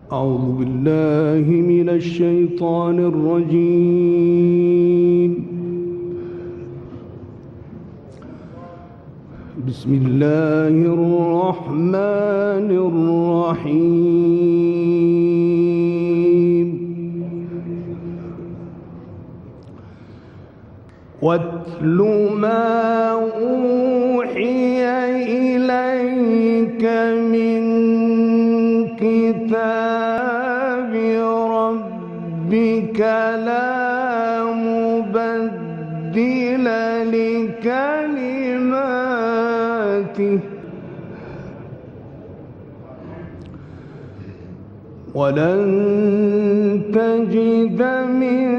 أعوذ بالله من الشيطان الرجيم. بسم الله الرحمن الرحيم. واتل ما أوحي إليك من كتاب ربك لا مبدل لكلماته ولن تجد من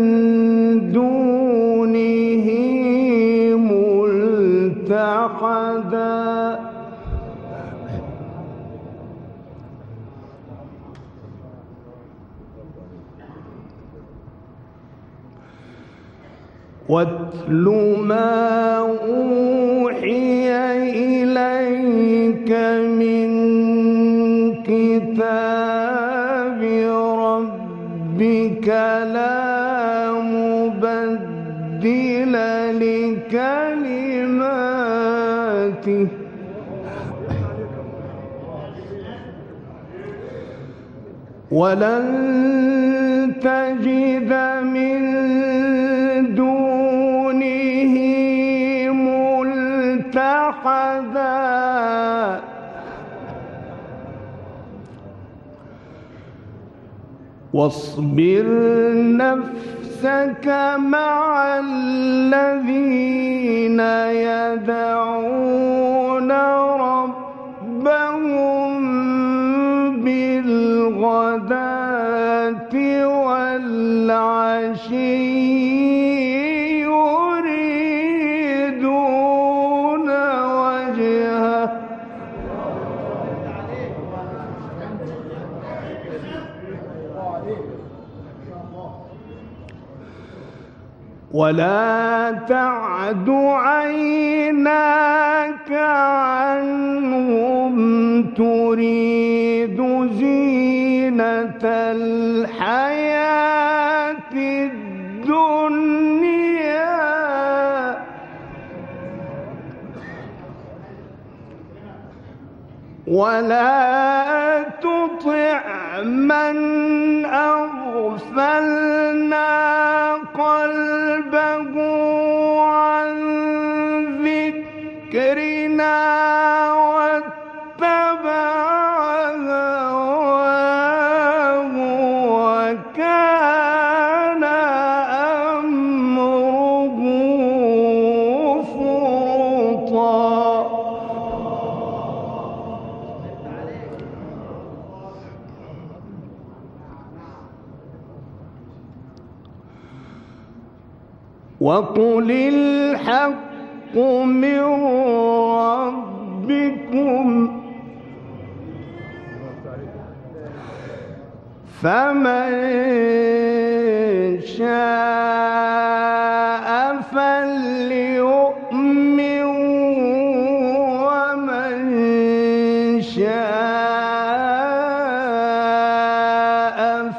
دونه ملتحدا. واتل ما أوحي إليك من كتاب ربك لا مبدل لكلماته ولن تجد من دونه ملتحدا. واصبر نفسك مع الذين يدعون ربهم بالغداة والعشي يريدون وجهه ولا تعد عيناك عنهم تريد زينة الحياة الدنيا ولا تطع من أغفلنا قلبه عن ذكرنا واتبع هواه وكان أمره فرطا. وقل الحق من ربكم فمن شاء فليؤمن ومن شاء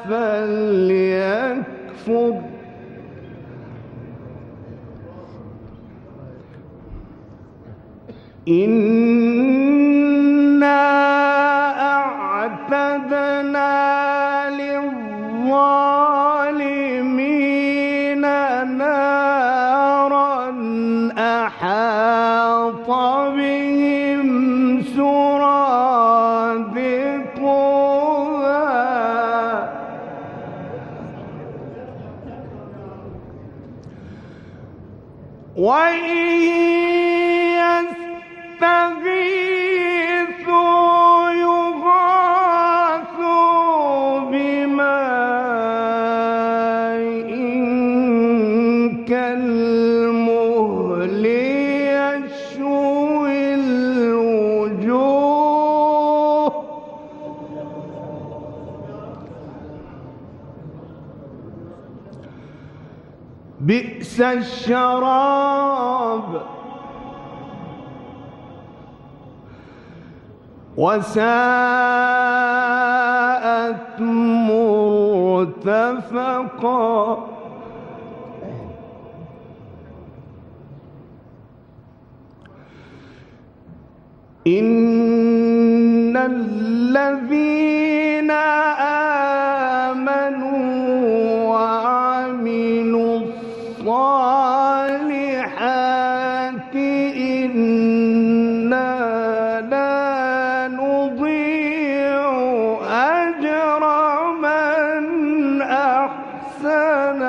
فليكفر. إنا أعتدنا للظالمين نارا أحاط بهم سرادقها وإن يستغيثوا يغاثوا بماء كالمهل يشوي الوجوه بئس الشراب وساءت مرتفقا إن الذين آمنوا وعملوا الصالحات إنا لا نضيع أجر من أحسن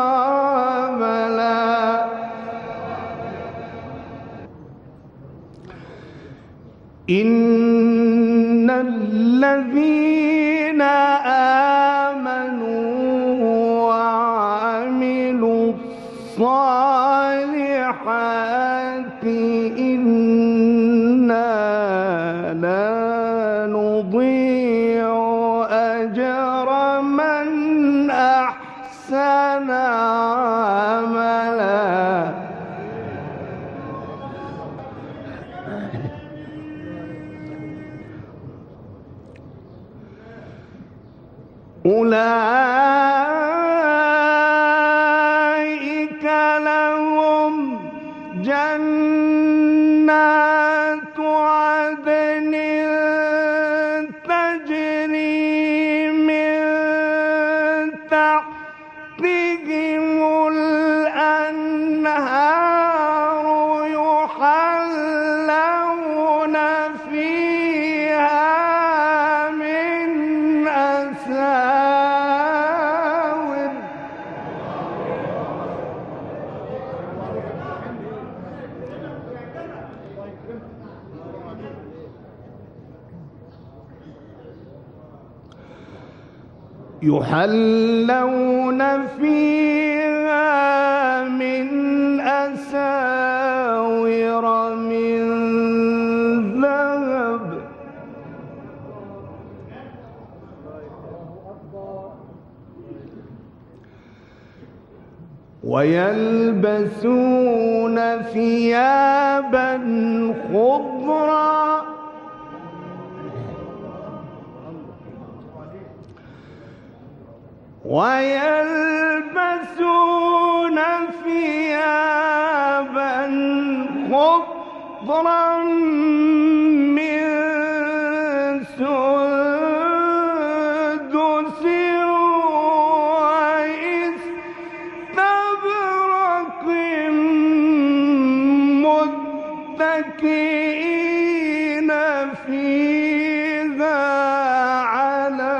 عملا إن الذين آمنوا وعملوا الصالحات إنا لا نضيع أجر من أحسن عملا أولئك لهم جنات عدن تجري من تحتهم الأنهار يحلون فيها من أساور من ذهب ويلبسون ثيابا خضرا ويلبسون ثيابا خضرا من سندس واستبرق متكئين فيها على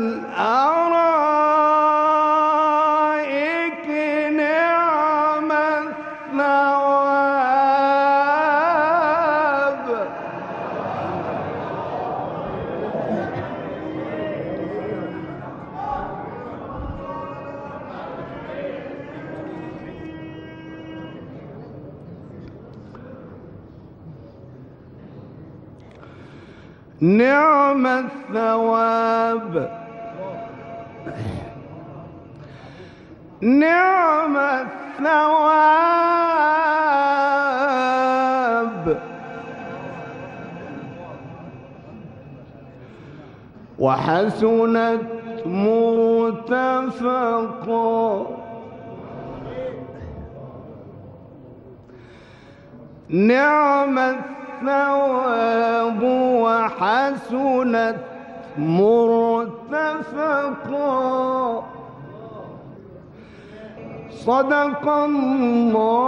الأرائك نعم الثواب نعم الثواب نعم الثواب وحسنت مرتفقا نعم الثواب وحسنت مرتفقا صدق الله